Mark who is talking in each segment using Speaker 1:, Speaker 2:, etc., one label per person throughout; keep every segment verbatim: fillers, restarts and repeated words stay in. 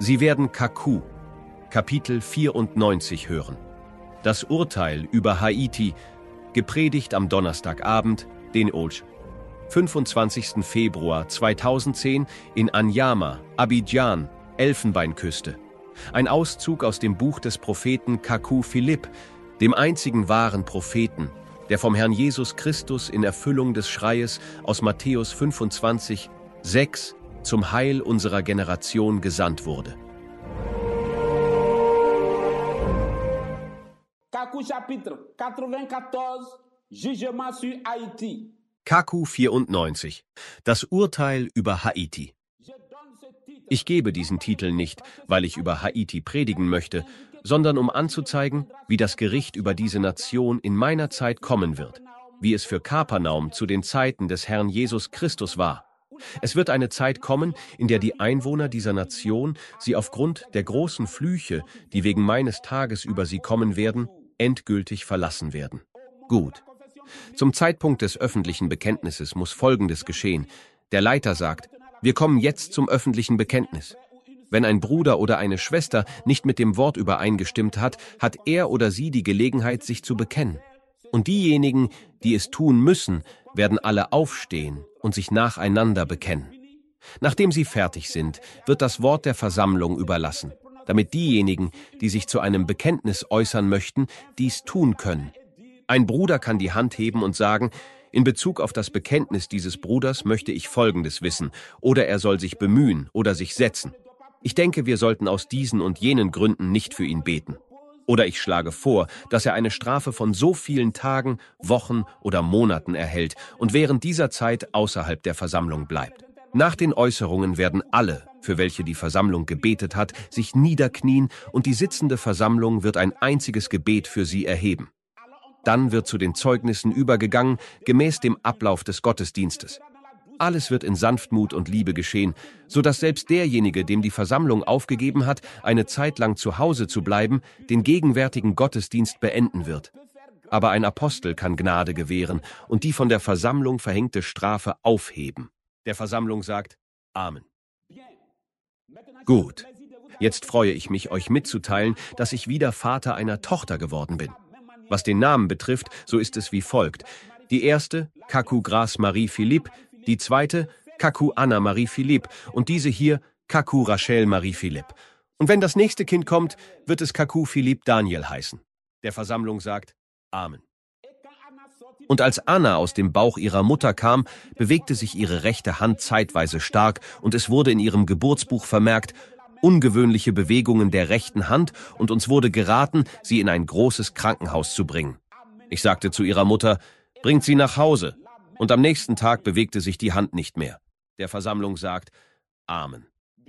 Speaker 1: Sie werden Kaku, Kapitel vierundneunzig hören. Das Urteil über Haiti, gepredigt am Donnerstagabend, den Olsch, fünfundzwanzigsten Februar zweitausendzehn in Anyama, Abidjan, Elfenbeinküste. Ein Auszug aus dem Buch des Propheten Kaku Philipp, dem einzigen wahren Propheten, der vom Herrn Jesus Christus in Erfüllung des Schreies aus Matthäus fünfundzwanzig, sechs zum Heil unserer Generation gesandt wurde.
Speaker 2: Kaku Chapitre neunundachtzig, Jugement sur Haïti.
Speaker 1: Kaku vierundneunzig. Das Urteil über Haiti. Ich gebe diesen Titel nicht, weil ich über Haiti predigen möchte, sondern um anzuzeigen, wie das Gericht über diese Nation in meiner Zeit kommen wird, wie es für Kapernaum zu den Zeiten des Herrn Jesus Christus war. Es wird eine Zeit kommen, in der die Einwohner dieser Nation sie aufgrund der großen Flüche, die wegen meines Tages über sie kommen werden, endgültig verlassen werden. Gut. Zum Zeitpunkt des öffentlichen Bekenntnisses muss Folgendes geschehen. Der Leiter sagt, wir kommen jetzt zum öffentlichen Bekenntnis. Wenn ein Bruder oder eine Schwester nicht mit dem Wort übereingestimmt hat, hat er oder sie die Gelegenheit, sich zu bekennen. Und diejenigen, die es tun müssen, werden alle aufstehen und sich nacheinander bekennen. Nachdem sie fertig sind, wird das Wort der Versammlung überlassen, damit diejenigen, die sich zu einem Bekenntnis äußern möchten, dies tun können. Ein Bruder kann die Hand heben und sagen, in Bezug auf das Bekenntnis dieses Bruders möchte ich Folgendes wissen, oder er soll sich bemühen oder sich setzen. Ich denke, wir sollten aus diesen und jenen Gründen nicht für ihn beten. Oder ich schlage vor, dass er eine Strafe von so vielen Tagen, Wochen oder Monaten erhält und während dieser Zeit außerhalb der Versammlung bleibt. Nach den Äußerungen werden alle, für welche die Versammlung gebetet hat, sich niederknien und die sitzende Versammlung wird ein einziges Gebet für sie erheben. Dann wird zu den Zeugnissen übergegangen, gemäß dem Ablauf des Gottesdienstes. Alles wird in Sanftmut und Liebe geschehen, so dass selbst derjenige, dem die Versammlung aufgegeben hat, eine Zeit lang zu Hause zu bleiben, den gegenwärtigen Gottesdienst beenden wird. Aber ein Apostel kann Gnade gewähren und die von der Versammlung verhängte Strafe aufheben. Der Versammlung sagt Amen. Gut, jetzt freue ich mich, euch mitzuteilen, dass ich wieder Vater einer Tochter geworden bin. Was den Namen betrifft, so ist es wie folgt. Die erste, Kaku Grace Marie Philippe, die zweite, Kaku Anna Marie Philippe und diese hier, Kaku Rachel Marie Philippe. Und wenn das nächste Kind kommt, wird es Kaku Philippe Daniel heißen. Der Versammlung sagt Amen. Und als Anna aus dem Bauch ihrer Mutter kam, bewegte sich ihre rechte Hand zeitweise stark und es wurde in ihrem Geburtsbuch vermerkt, ungewöhnliche Bewegungen der rechten Hand und uns wurde geraten, sie in ein großes Krankenhaus zu bringen. Ich sagte zu ihrer Mutter, bringt sie nach Hause. Und am nächsten Tag bewegte sich die Hand nicht mehr. Der Versammlung sagt Amen.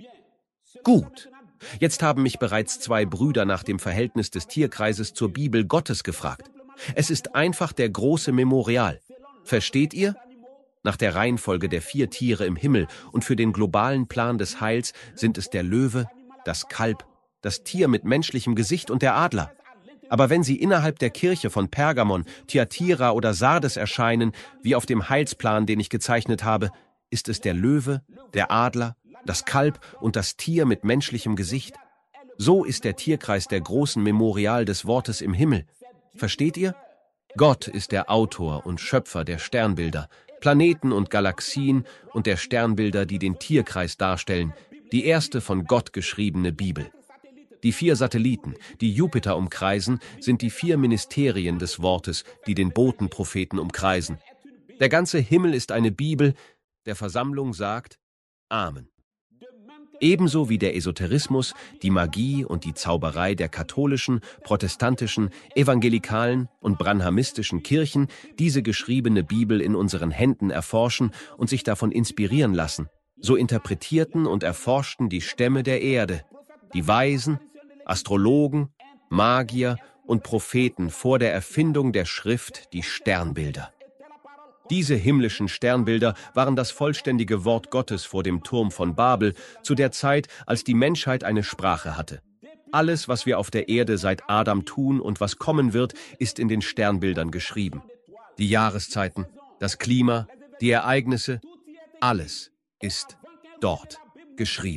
Speaker 1: Gut. Jetzt haben mich bereits zwei Brüder nach dem Verhältnis des Tierkreises zur Bibel Gottes gefragt. Es ist einfach der große Memorial. Versteht ihr? Nach der Reihenfolge der vier Tiere im Himmel und für den globalen Plan des Heils sind es der Löwe, das Kalb, das Tier mit menschlichem Gesicht und der Adler. Aber wenn sie innerhalb der Kirche von Pergamon, Thyatira oder Sardes erscheinen, wie auf dem Heilsplan, den ich gezeichnet habe, ist es der Löwe, der Adler, das Kalb und das Tier mit menschlichem Gesicht. So ist der Tierkreis der großen Memorial des Wortes im Himmel. Versteht ihr? Gott ist der Autor und Schöpfer der Sternbilder, Planeten und Galaxien und der Sternbilder, die den Tierkreis darstellen, die erste von Gott geschriebene Bibel. Die vier Satelliten, die Jupiter umkreisen, sind die vier Ministerien des Wortes, die den Botenpropheten umkreisen. Der ganze Himmel ist eine Bibel, der Versammlung sagt Amen. Ebenso wie der Esoterismus, die Magie und die Zauberei der katholischen, protestantischen, evangelikalen und branhamistischen Kirchen diese geschriebene Bibel in unseren Händen erforschen und sich davon inspirieren lassen, so interpretierten und erforschten die Stämme der Erde, die Weisen, Astrologen, Magier und Propheten vor der Erfindung der Schrift die Sternbilder. Diese himmlischen Sternbilder waren das vollständige Wort Gottes vor dem Turm von Babel, zu der Zeit, als die Menschheit eine Sprache hatte. Alles, was wir auf der Erde seit Adam tun und was kommen wird, ist in den Sternbildern geschrieben. Die Jahreszeiten, das Klima, die Ereignisse, alles ist dort geschrieben.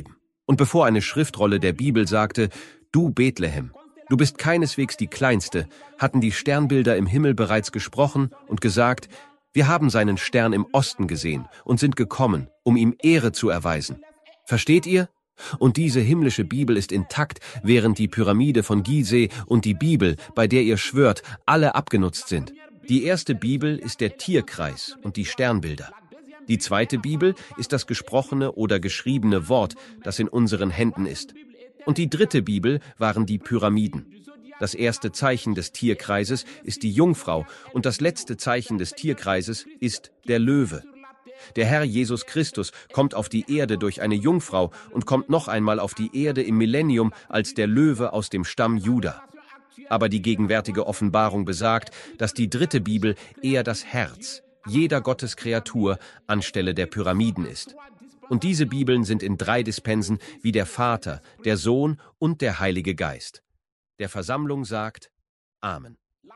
Speaker 1: Und bevor eine Schriftrolle der Bibel sagte, du Bethlehem, du bist keineswegs die Kleinste, hatten die Sternbilder im Himmel bereits gesprochen und gesagt, wir haben seinen Stern im Osten gesehen und sind gekommen, um ihm Ehre zu erweisen. Versteht ihr? Und diese himmlische Bibel ist intakt, während die Pyramide von Gizeh und die Bibel, bei der ihr schwört, alle abgenutzt sind. Die erste Bibel ist der Tierkreis und die Sternbilder. Die zweite Bibel ist das gesprochene oder geschriebene Wort, das in unseren Händen ist. Und die dritte Bibel waren die Pyramiden. Das erste Zeichen des Tierkreises ist die Jungfrau und das letzte Zeichen des Tierkreises ist der Löwe. Der Herr Jesus Christus kommt auf die Erde durch eine Jungfrau und kommt noch einmal auf die Erde im Millennium als der Löwe aus dem Stamm Juda. Aber die gegenwärtige Offenbarung besagt, dass die dritte Bibel eher das Herz jeder Gotteskreatur anstelle der Pyramiden ist. Und diese Bibeln sind in drei Dispensen wie der Vater, der Sohn und der Heilige Geist. Der Versammlung sagt Amen.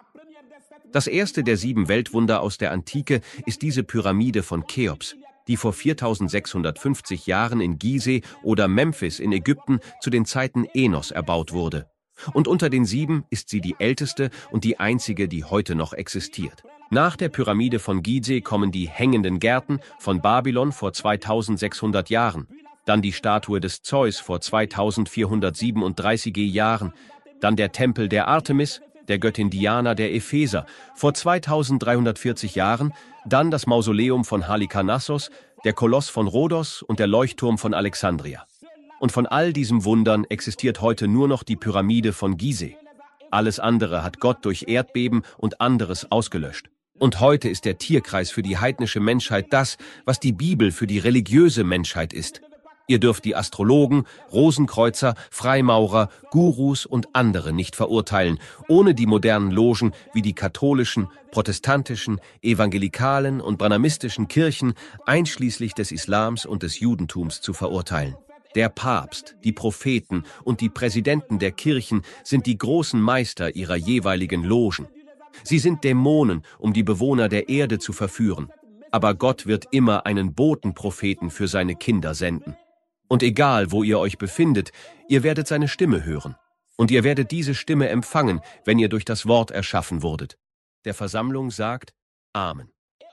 Speaker 1: Das erste der sieben Weltwunder aus der Antike ist diese Pyramide von Cheops, die vor viertausendsechshundertfünfzig Jahren in Gizeh oder Memphis in Ägypten zu den Zeiten Enos erbaut wurde. Und unter den sieben ist sie die älteste und die einzige, die heute noch existiert. Nach der Pyramide von Gizeh kommen die hängenden Gärten von Babylon vor zweitausendsechshundert Jahren, dann die Statue des Zeus vor zweitausendvierhundertsiebenunddreißig Jahren, dann der Tempel der Artemis, der Göttin Diana der Epheser, vor zweitausenddreihundertvierzig Jahren, dann das Mausoleum von Halikarnassos, der Koloss von Rhodos und der Leuchtturm von Alexandria. Und von all diesen Wundern existiert heute nur noch die Pyramide von Gizeh. Alles andere hat Gott durch Erdbeben und anderes ausgelöscht. Und heute ist der Tierkreis für die heidnische Menschheit das, was die Bibel für die religiöse Menschheit ist. Ihr dürft die Astrologen, Rosenkreuzer, Freimaurer, Gurus und andere nicht verurteilen, ohne die modernen Logen wie die katholischen, protestantischen, evangelikalen und branhamistischen Kirchen einschließlich des Islams und des Judentums zu verurteilen. Der Papst, die Propheten und die Präsidenten der Kirchen sind die großen Meister ihrer jeweiligen Logen. Sie sind Dämonen, um die Bewohner der Erde zu verführen. Aber Gott wird immer einen Botenpropheten für seine Kinder senden. Und egal, wo ihr euch befindet, ihr werdet seine Stimme hören. Und ihr werdet diese Stimme empfangen, wenn ihr durch das Wort erschaffen wurdet. Der Versammlung sagt Amen.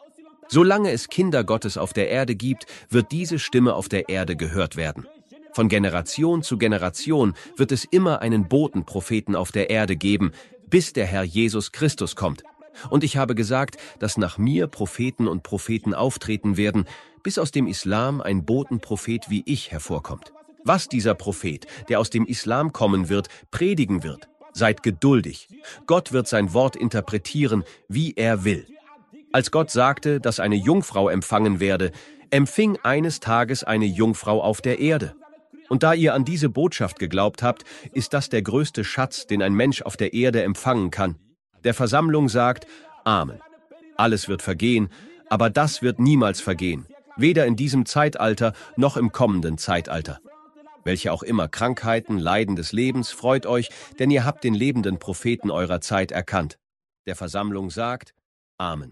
Speaker 1: Solange es Kinder Gottes auf der Erde gibt, wird diese Stimme auf der Erde gehört werden. Von Generation zu Generation wird es immer einen Botenpropheten auf der Erde geben, bis der Herr Jesus Christus kommt. Und ich habe gesagt, dass nach mir Propheten und Propheten auftreten werden, bis aus dem Islam ein Botenprophet wie ich hervorkommt. Was dieser Prophet, der aus dem Islam kommen wird, predigen wird, seid geduldig. Gott wird sein Wort interpretieren, wie er will. Als Gott sagte, dass eine Jungfrau empfangen werde, empfing eines Tages eine Jungfrau auf der Erde. Und da ihr an diese Botschaft geglaubt habt, ist das der größte Schatz, den ein Mensch auf der Erde empfangen kann. Der Versammlung sagt Amen. Alles wird vergehen, aber das wird niemals vergehen, weder in diesem Zeitalter noch im kommenden Zeitalter. Welche auch immer Krankheiten, Leiden des Lebens, freut euch, denn ihr habt den lebenden Propheten eurer Zeit erkannt. Der Versammlung sagt Amen.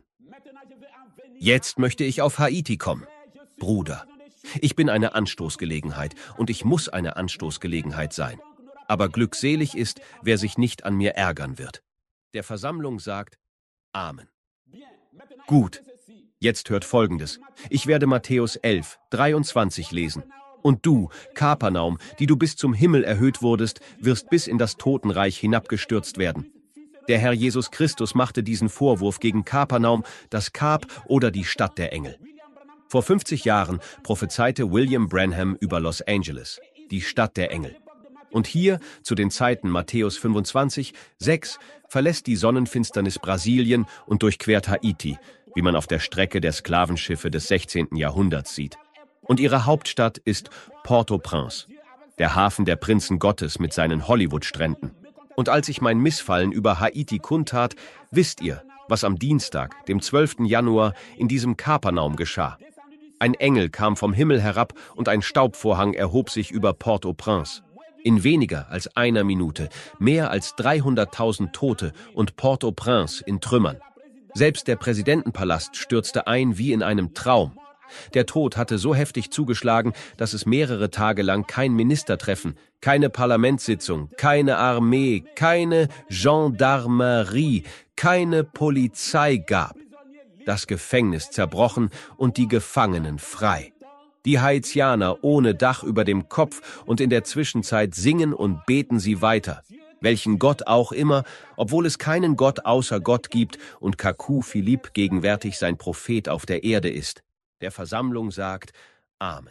Speaker 1: Jetzt möchte ich auf Haiti kommen. Bruder, ich bin eine Anstoßgelegenheit und ich muss eine Anstoßgelegenheit sein. Aber glückselig ist, wer sich nicht an mir ärgern wird. Der Versammlung sagt Amen. Gut, jetzt hört Folgendes. Ich werde Matthäus elf, dreiundzwanzig lesen. Und du, Kapernaum, die du bis zum Himmel erhöht wurdest, wirst bis in das Totenreich hinabgestürzt werden. Der Herr Jesus Christus machte diesen Vorwurf gegen Kapernaum, das Kap oder die Stadt der Engel. Vor fünfzig Jahren prophezeite William Branham über Los Angeles, die Stadt der Engel. Und hier, zu den Zeiten Matthäus fünfundzwanzig, sechs, verlässt die Sonnenfinsternis Brasilien und durchquert Haiti, wie man auf der Strecke der Sklavenschiffe des sechzehnten Jahrhunderts sieht. Und ihre Hauptstadt ist Port-au-Prince, der Hafen der Prinzen Gottes mit seinen Hollywood-Stränden. Und als ich mein Missfallen über Haiti kundtat, wisst ihr, was am Dienstag, dem zwölften Januar, in diesem Kapernaum geschah. Ein Engel kam vom Himmel herab und ein Staubvorhang erhob sich über Port-au-Prince. In weniger als einer Minute mehr als dreihunderttausend Tote und Port-au-Prince in Trümmern. Selbst der Präsidentenpalast stürzte ein wie in einem Traum. Der Tod hatte so heftig zugeschlagen, dass es mehrere Tage lang kein Ministertreffen, keine Parlamentssitzung, keine Armee, keine Gendarmerie, keine Polizei gab. Das Gefängnis zerbrochen und die Gefangenen frei. Die Haitianer ohne Dach über dem Kopf und in der Zwischenzeit singen und beten sie weiter. Welchen Gott auch immer, obwohl es keinen Gott außer Gott gibt und Kaku Philippe gegenwärtig sein Prophet auf der Erde ist. Der Versammlung sagt Amen.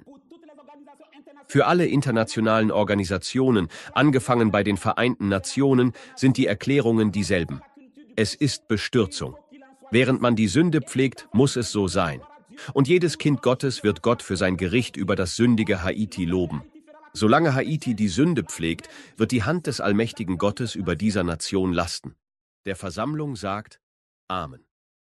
Speaker 1: Für alle internationalen Organisationen, angefangen bei den Vereinten Nationen, sind die Erklärungen dieselben. Es ist Bestürzung. Während man die Sünde pflegt, muss es so sein. Und jedes Kind Gottes wird Gott für sein Gericht über das sündige Haiti loben. Solange Haiti die Sünde pflegt, wird die Hand des allmächtigen Gottes über dieser Nation lasten. Der Versammlung sagt Amen.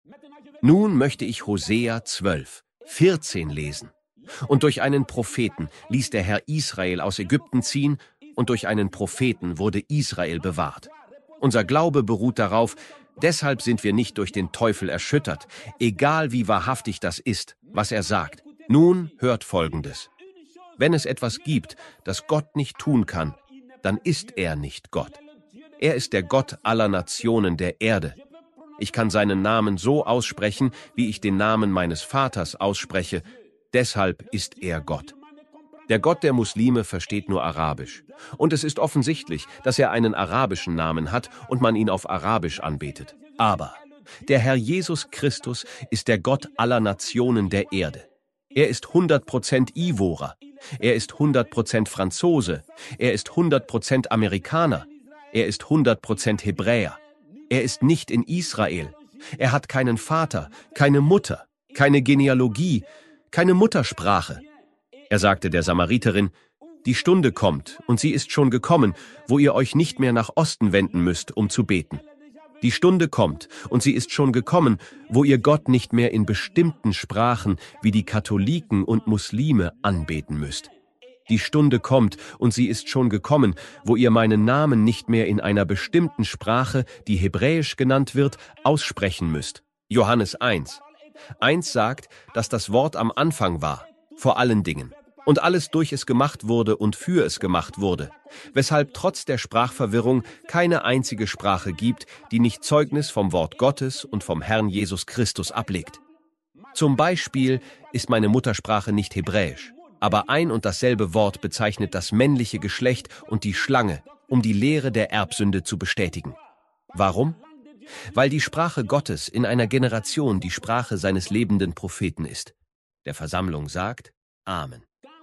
Speaker 1: Nun möchte ich Hosea zwölf, vierzehn lesen. Und durch einen Propheten ließ der Herr Israel aus Ägypten ziehen, und durch einen Propheten wurde Israel bewahrt. Unser Glaube beruht darauf, deshalb sind wir nicht durch den Teufel erschüttert, egal wie wahrhaftig das ist, was er sagt. Nun hört Folgendes. Wenn es etwas gibt, das Gott nicht tun kann, dann ist er nicht Gott. Er ist der Gott aller Nationen der Erde. Ich kann seinen Namen so aussprechen, wie ich den Namen meines Vaters ausspreche. Deshalb ist er Gott. Der Gott der Muslime versteht nur Arabisch. Und es ist offensichtlich, dass er einen arabischen Namen hat und man ihn auf Arabisch anbetet. Aber der Herr Jesus Christus ist der Gott aller Nationen der Erde. Er ist hundert Prozent Ivorer. Er ist hundert Prozent Franzose. Er ist hundert Prozent Amerikaner. Er ist hundert Prozent Hebräer. Er ist nicht in Israel. Er hat keinen Vater, keine Mutter, keine Genealogie, keine Muttersprache. Er sagte der Samariterin, die Stunde kommt, und sie ist schon gekommen, wo ihr euch nicht mehr nach Osten wenden müsst, um zu beten. Die Stunde kommt, und sie ist schon gekommen, wo ihr Gott nicht mehr in bestimmten Sprachen wie die Katholiken und Muslime anbeten müsst. Die Stunde kommt, und sie ist schon gekommen, wo ihr meinen Namen nicht mehr in einer bestimmten Sprache, die hebräisch genannt wird, aussprechen müsst. Johannes eins. eins sagt, dass das Wort am Anfang war, vor allen Dingen, und alles durch es gemacht wurde und für es gemacht wurde, weshalb trotz der Sprachverwirrung keine einzige Sprache gibt, die nicht Zeugnis vom Wort Gottes und vom Herrn Jesus Christus ablegt. Zum Beispiel ist meine Muttersprache nicht Hebräisch, aber ein und dasselbe Wort bezeichnet das männliche Geschlecht und die Schlange, um die Lehre der Erbsünde zu bestätigen. Warum? Weil die Sprache Gottes in einer Generation die Sprache seines lebenden Propheten ist. Der Versammlung sagt Amen.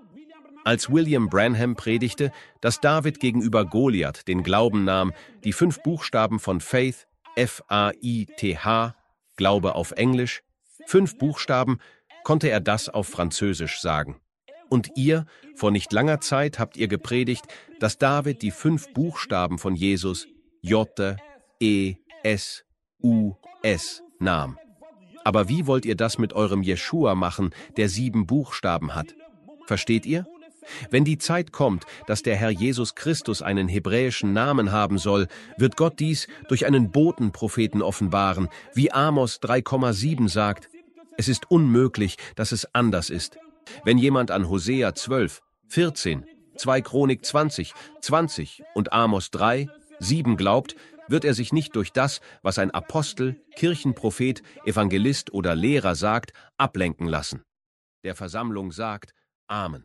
Speaker 1: Als William Branham predigte, dass David gegenüber Goliath den Glauben nahm, die fünf Buchstaben von Faith, F A I T H, Glaube auf Englisch, fünf Buchstaben, konnte er das auf Französisch sagen. Und ihr, vor nicht langer Zeit habt ihr gepredigt, dass David die fünf Buchstaben von Jesus, J, E, S, U, S, nahm. Aber wie wollt ihr das mit eurem Jeschua machen, der sieben Buchstaben hat? Versteht ihr? Wenn die Zeit kommt, dass der Herr Jesus Christus einen hebräischen Namen haben soll, wird Gott dies durch einen Botenpropheten offenbaren, wie Amos drei Komma sieben sagt. Es ist unmöglich, dass es anders ist. Wenn jemand an Hosea zwölf, vierzehn, zwei Chronik zwanzig, zwanzig und Amos drei, sieben glaubt, wird er sich nicht durch das, was ein Apostel, Kirchenprophet, Evangelist oder Lehrer sagt, ablenken lassen. Der Versammlung sagt Amen.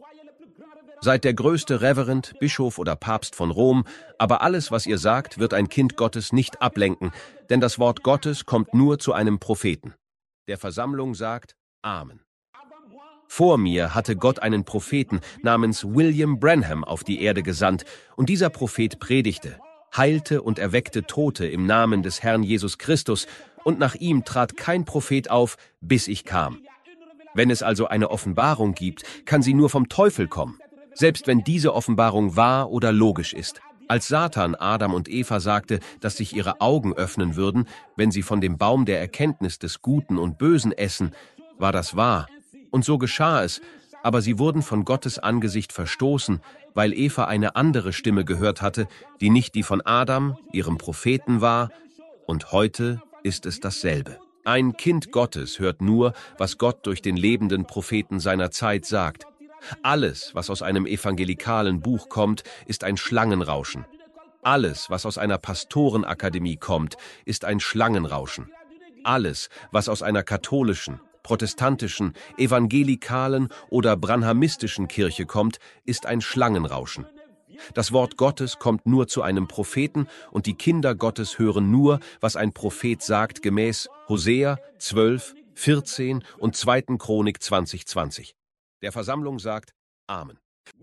Speaker 1: Seid der größte Reverend, Bischof oder Papst von Rom, aber alles, was ihr sagt, wird ein Kind Gottes nicht ablenken, denn das Wort Gottes kommt nur zu einem Propheten. Der Versammlung sagt Amen. Vor mir hatte Gott einen Propheten namens William Branham auf die Erde gesandt, und dieser Prophet predigte, heilte und erweckte Tote im Namen des Herrn Jesus Christus, und nach ihm trat kein Prophet auf, bis ich kam. Wenn es also eine Offenbarung gibt, kann sie nur vom Teufel kommen, selbst wenn diese Offenbarung wahr oder logisch ist. Als Satan Adam und Eva sagte, dass sich ihre Augen öffnen würden, wenn sie von dem Baum der Erkenntnis des Guten und Bösen essen, war das wahr. Und so geschah es, aber sie wurden von Gottes Angesicht verstoßen, weil Eva eine andere Stimme gehört hatte, die nicht die von Adam, ihrem Propheten war, und heute ist es dasselbe. Ein Kind Gottes hört nur, was Gott durch den lebenden Propheten seiner Zeit sagt. Alles, was aus einem evangelikalen Buch kommt, ist ein Schlangenrauschen. Alles, was aus einer Pastorenakademie kommt, ist ein Schlangenrauschen. Alles, was aus einer katholischen, protestantischen, evangelikalen oder branhamistischen Kirche kommt, ist ein Schlangenrauschen. Das Wort Gottes kommt nur zu einem Propheten und die Kinder Gottes hören nur, was ein Prophet sagt, gemäß Hosea zwölf, vierzehn und zweiten Chronik zwanzig zwanzig. Der Versammlung sagt Amen.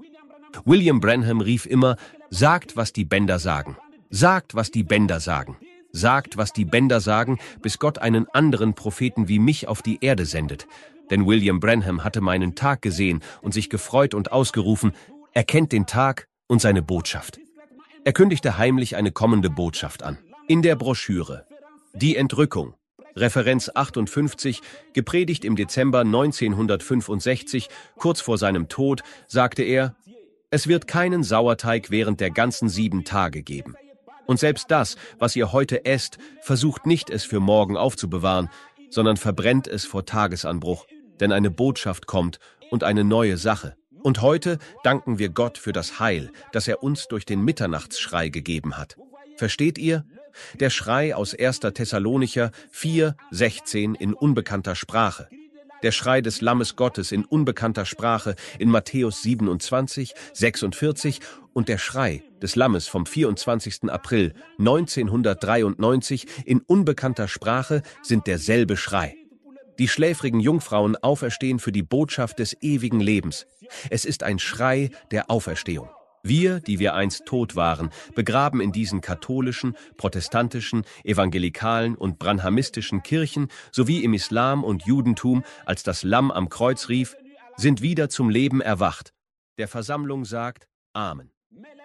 Speaker 1: William Branham rief immer, sagt, was die Bänder sagen. Sagt, was die Bänder sagen. Sagt, was die Bänder sagen, bis Gott einen anderen Propheten wie mich auf die Erde sendet. Denn William Branham hatte meinen Tag gesehen und sich gefreut und ausgerufen, er kennt den Tag und seine Botschaft. Er kündigte heimlich eine kommende Botschaft an. In der Broschüre Die Entrückung, Referenz achtundfünfzig, gepredigt im Dezember neunzehnhundertfünfundsechzig, kurz vor seinem Tod, sagte er, es wird keinen Sauerteig während der ganzen sieben Tage geben. Und selbst das, was ihr heute esst, versucht nicht, es für morgen aufzubewahren, sondern verbrennt es vor Tagesanbruch, denn eine Botschaft kommt und eine neue Sache. Und heute danken wir Gott für das Heil, das er uns durch den Mitternachtsschrei gegeben hat. Versteht ihr? Der Schrei aus erster Thessalonicher vier, sechzehn in unbekannter Sprache. Der Schrei des Lammes Gottes in unbekannter Sprache in Matthäus siebenundzwanzig, sechsundvierzig und der Schrei des Lammes vom vierundzwanzigsten April neunzehnhundertdreiundneunzig in unbekannter Sprache sind derselbe Schrei. Die schläfrigen Jungfrauen auferstehen für die Botschaft des ewigen Lebens. Es ist ein Schrei der Auferstehung. Wir, die wir einst tot waren, begraben in diesen katholischen, protestantischen, evangelikalen und branhamistischen Kirchen sowie im Islam und Judentum, als das Lamm am Kreuz rief, sind wieder zum Leben erwacht. Der Versammlung sagt Amen.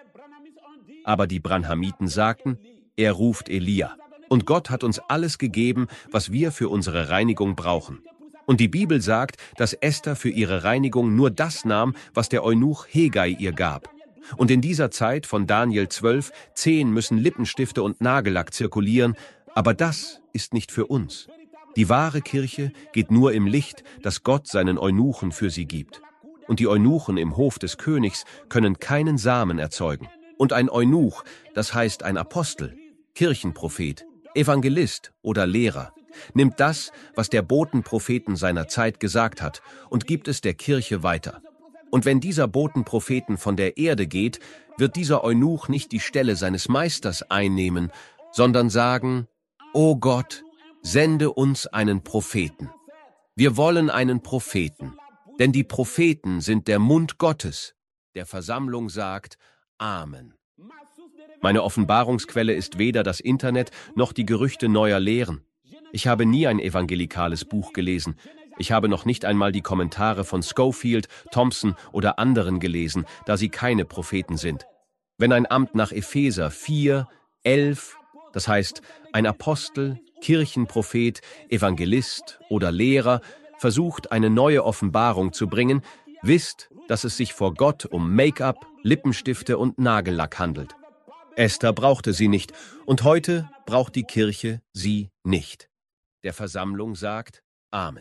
Speaker 1: Aber die Branhamiten sagten, er ruft Elia. Und Gott hat uns alles gegeben, was wir für unsere Reinigung brauchen. Und die Bibel sagt, dass Esther für ihre Reinigung nur das nahm, was der Eunuch Hegai ihr gab. Und in dieser Zeit von Daniel zwölf, zehn müssen Lippenstifte und Nagellack zirkulieren, aber das ist nicht für uns. Die wahre Kirche geht nur im Licht, das Gott seinen Eunuchen für sie gibt. Und die Eunuchen im Hof des Königs können keinen Samen erzeugen. Und ein Eunuch, das heißt ein Apostel, Kirchenprophet, Evangelist oder Lehrer, nimmt das, was der Botenpropheten seiner Zeit gesagt hat, und gibt es der Kirche weiter. Und wenn dieser Botenpropheten von der Erde geht, wird dieser Eunuch nicht die Stelle seines Meisters einnehmen, sondern sagen, O Gott, sende uns einen Propheten. Wir wollen einen Propheten, denn die Propheten sind der Mund Gottes. Der Versammlung sagt Amen. Meine Offenbarungsquelle ist weder das Internet noch die Gerüchte neuer Lehren. Ich habe nie ein evangelikales Buch gelesen. Ich habe noch nicht einmal die Kommentare von Scofield, Thompson oder anderen gelesen, da sie keine Propheten sind. Wenn ein Amt nach Epheser vier, elf, das heißt ein Apostel, Kirchenprophet, Evangelist oder Lehrer, versucht, eine neue Offenbarung zu bringen, wisst, dass es sich vor Gott um Make-up, Lippenstifte und Nagellack handelt. Esther brauchte sie nicht, und heute braucht die Kirche sie nicht. Der Versammlung sagt Amen.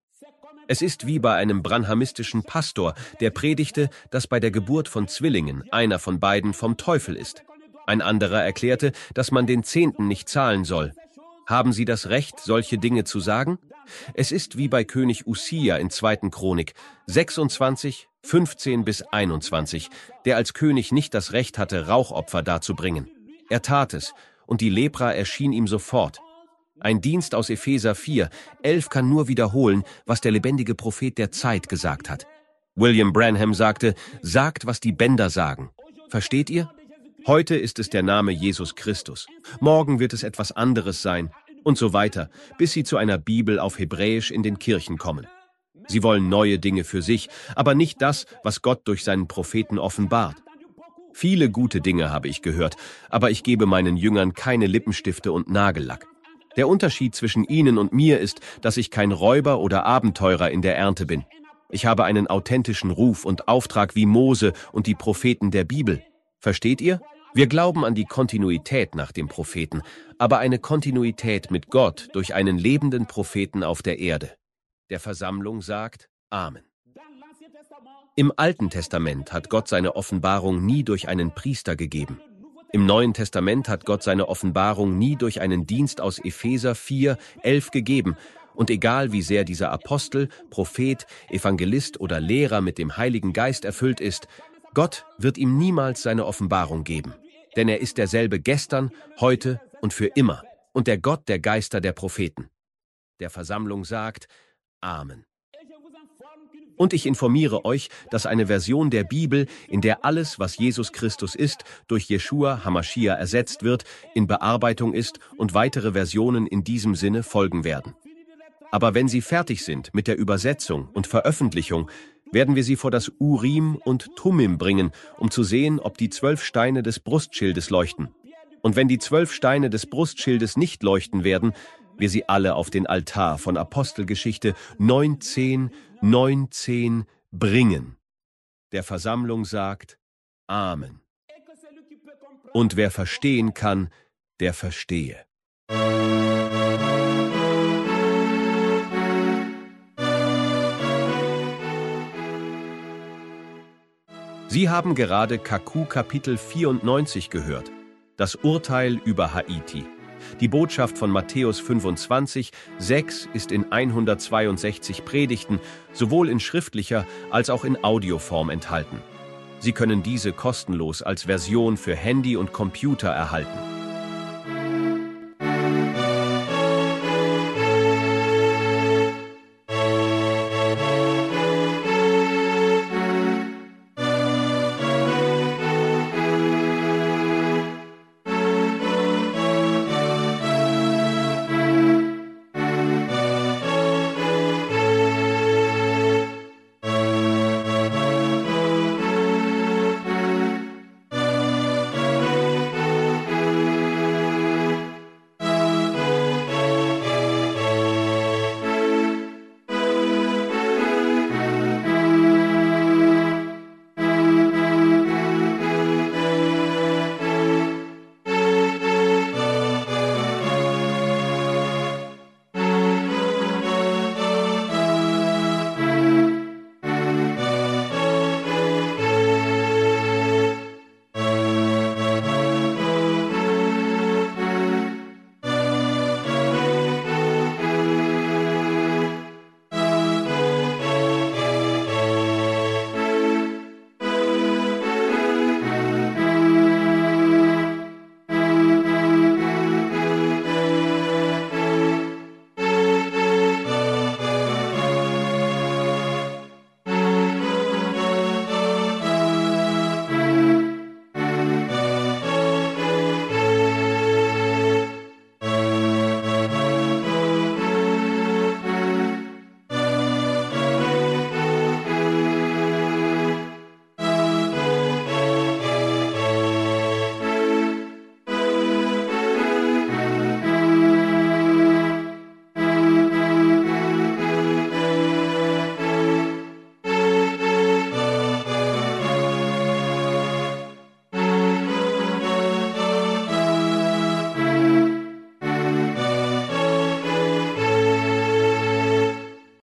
Speaker 1: Es ist wie bei einem branhamistischen Pastor, der predigte, dass bei der Geburt von Zwillingen einer von beiden vom Teufel ist. Ein anderer erklärte, dass man den Zehnten nicht zahlen soll. Haben Sie das Recht, solche Dinge zu sagen? Es ist wie bei König Usia in zweiten Chronik sechsundzwanzig, fünfzehn bis einundzwanzig, der als König nicht das Recht hatte, Rauchopfer darzubringen. Er tat es, und die Lepra erschien ihm sofort. Ein Dienst aus Epheser vier, elf kann nur wiederholen, was der lebendige Prophet der Zeit gesagt hat. William Branham sagte, sagt, was die Bänder sagen. Versteht ihr? Heute ist es der Name Jesus Christus. Morgen wird es etwas anderes sein und so weiter, bis sie zu einer Bibel auf Hebräisch in den Kirchen kommen. Sie wollen neue Dinge für sich, aber nicht das, was Gott durch seinen Propheten offenbart. Viele gute Dinge habe ich gehört, aber ich gebe meinen Jüngern keine Lippenstifte und Nagellack. Der Unterschied zwischen ihnen und mir ist, dass ich kein Räuber oder Abenteurer in der Ernte bin. Ich habe einen authentischen Ruf und Auftrag wie Mose und die Propheten der Bibel. Versteht ihr? Wir glauben an die Kontinuität nach dem Propheten, aber eine Kontinuität mit Gott durch einen lebenden Propheten auf der Erde. Der Versammlung sagt Amen. Im Alten Testament hat Gott seine Offenbarung nie durch einen Priester gegeben. Im Neuen Testament hat Gott seine Offenbarung nie durch einen Dienst aus Epheser vier, elf gegeben. Und egal wie sehr dieser Apostel, Prophet, Evangelist oder Lehrer mit dem Heiligen Geist erfüllt ist, Gott wird ihm niemals seine Offenbarung geben. Denn er ist derselbe gestern, heute und für immer und der Gott der Geister der Propheten. Der Versammlung sagt Amen. Und ich informiere euch, dass eine Version der Bibel, in der alles, was Jesus Christus ist, durch Jeschua Hamaschia ersetzt wird, in Bearbeitung ist und weitere Versionen in diesem Sinne folgen werden. Aber wenn sie fertig sind mit der Übersetzung und Veröffentlichung, werden wir sie vor das Urim und Thummim bringen, um zu sehen, ob die zwölf Steine des Brustschildes leuchten. Und wenn die zwölf Steine des Brustschildes nicht leuchten werden, wir sie alle auf den Altar von Apostelgeschichte neunzehn, neunzehn bringen. Der Versammlung sagt Amen. Und wer verstehen kann, der verstehe. Sie haben gerade Kaku Kapitel vierundneunzig gehört, das Urteil über Haiti. Die Botschaft von Matthäus fünfundzwanzig, sechs ist in hundertzweiundsechzig Predigten, sowohl in schriftlicher als auch in Audioform enthalten. Sie können diese kostenlos als Version für Handy und Computer erhalten.